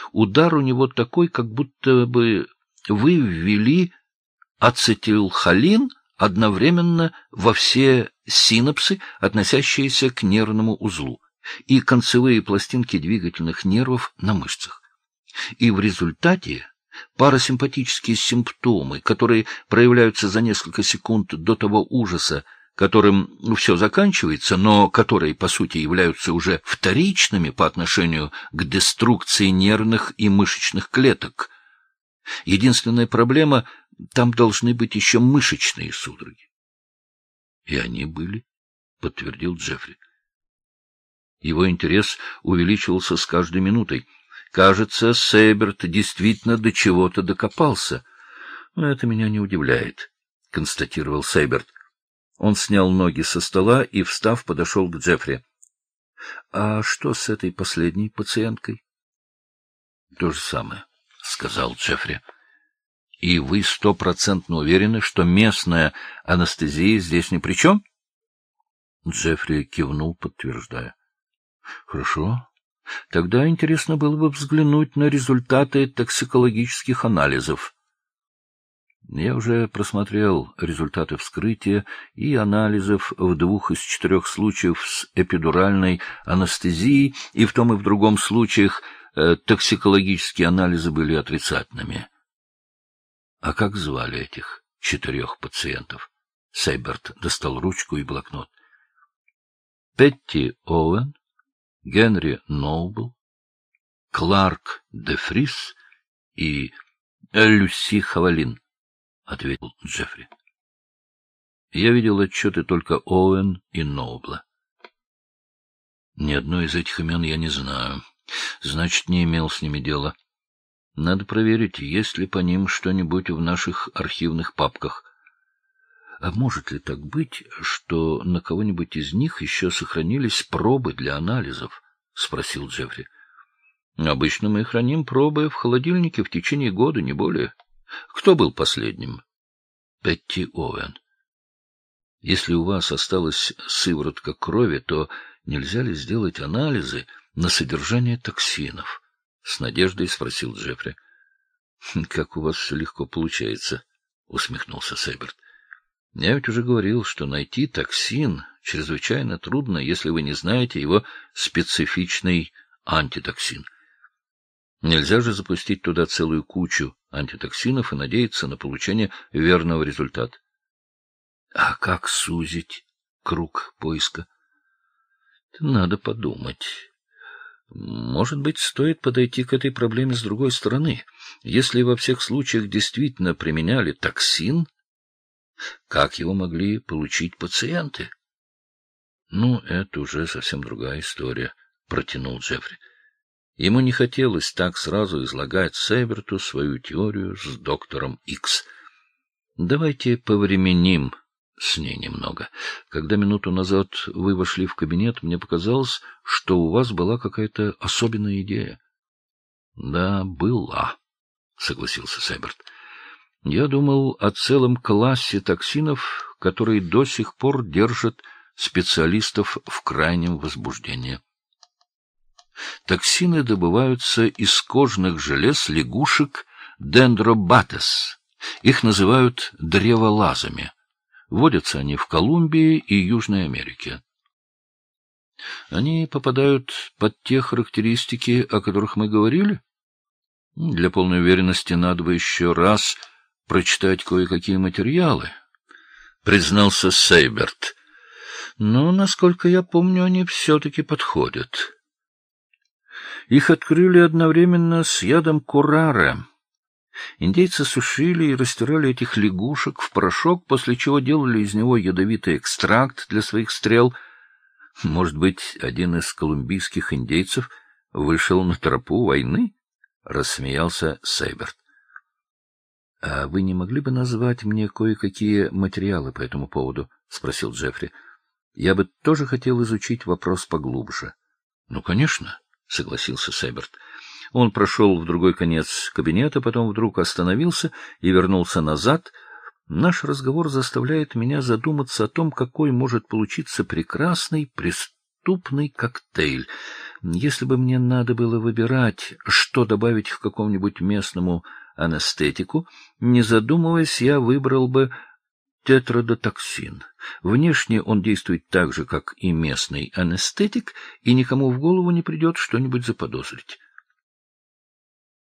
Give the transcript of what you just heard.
Удар у него такой, как будто бы вы ввели ацетилхолин одновременно во все синапсы, относящиеся к нервному узлу, и концевые пластинки двигательных нервов на мышцах. И в результате парасимпатические симптомы, которые проявляются за несколько секунд до того ужаса, которым все заканчивается, но которые, по сути, являются уже вторичными по отношению к деструкции нервных и мышечных клеток. Единственная проблема — там должны быть еще мышечные судороги. — И они были, — подтвердил Джеффри. Его интерес увеличивался с каждой минутой. Кажется, Сейберт действительно до чего-то докопался. — Это меня не удивляет, — констатировал Сейберт. Он снял ноги со стола и, встав, подошел к Джеффри. — А что с этой последней пациенткой? — То же самое, — сказал Джеффри. — И вы 100% уверены, что местная анестезия здесь ни при чем? Джеффри кивнул, подтверждая. — Хорошо. Тогда интересно было бы взглянуть на результаты токсикологических анализов. Я уже просмотрел результаты вскрытия и анализов в 2 из 4 случаев с эпидуральной анестезией, и в том и в другом случаях токсикологические анализы были отрицательными. — А как звали этих 4 пациентов? Сейберт достал ручку и блокнот. — Петти Оуэн, Генри Ноубл, Кларк де Фрис и Люси Хавалин, — ответил Джеффри. — Я видел отчеты только Оуэн и Ноубла. Ни одной из этих имен я не знаю. Значит, не имел с ними дела. Надо проверить, есть ли по ним что-нибудь в наших архивных папках. А может ли так быть, что на кого-нибудь из них еще сохранились пробы для анализов? — спросил Джеффри. — Обычно мы храним пробы в холодильнике в течение года, не более. Кто был последним? — Петти Оуэн. Если у вас осталась сыворотка крови, то нельзя ли сделать анализы на содержание токсинов? — с надеждой спросил Джеффри. — Как у вас все легко получается, — усмехнулся Сейберт. — Я ведь уже говорил, что найти токсин чрезвычайно трудно, если вы не знаете его специфичный антитоксин. Нельзя же запустить туда целую кучу антитоксинов и надеяться на получение верного результата. — А как сузить круг поиска? — Надо подумать. Может быть, стоит подойти к этой проблеме с другой стороны. Если во всех случаях действительно применяли токсин, как его могли получить пациенты? — Ну, это уже совсем другая история, — протянул Джеффри. Ему не хотелось так сразу излагать Сейберту свою теорию с доктором Икс. Давайте повременим с ней немного. Когда минуту назад вы вошли в кабинет, мне показалось, что у вас была какая-то особенная идея. — Да, была, — согласился Сейберт. — Я думал о целом классе токсинов, которые до сих пор держат специалистов в крайнем возбуждении. Токсины добываются из кожных желез лягушек Dendrobates. Их называют древолазами. Водятся они в Колумбии и Южной Америке. Они попадают под те характеристики, о которых мы говорили? Для полной уверенности надо бы еще раз прочитать кое-какие материалы, признался Сейберт. Но, насколько я помню, они все-таки подходят. Их открыли одновременно с ядом курара. Индейцы сушили и растирали этих лягушек в порошок, после чего делали из него ядовитый экстракт для своих стрел. Может быть, один из колумбийских индейцев вышел на тропу войны? — рассмеялся Сейберт. — А вы не могли бы назвать мне кое-какие материалы по этому поводу? — спросил Джеффри. — Я бы тоже хотел изучить вопрос поглубже. — Ну, конечно, — согласился Сейберт. Он прошел в другой конец кабинета, потом вдруг остановился и вернулся назад. Наш разговор заставляет меня задуматься о том, какой может получиться прекрасный, преступный коктейль. Если бы мне надо было выбирать, что добавить к какому-нибудь местному анестетику, не задумываясь, я выбрал бы тетрадотоксин. Внешне он действует так же, как и местный анестетик, и никому в голову не придет что-нибудь заподозрить.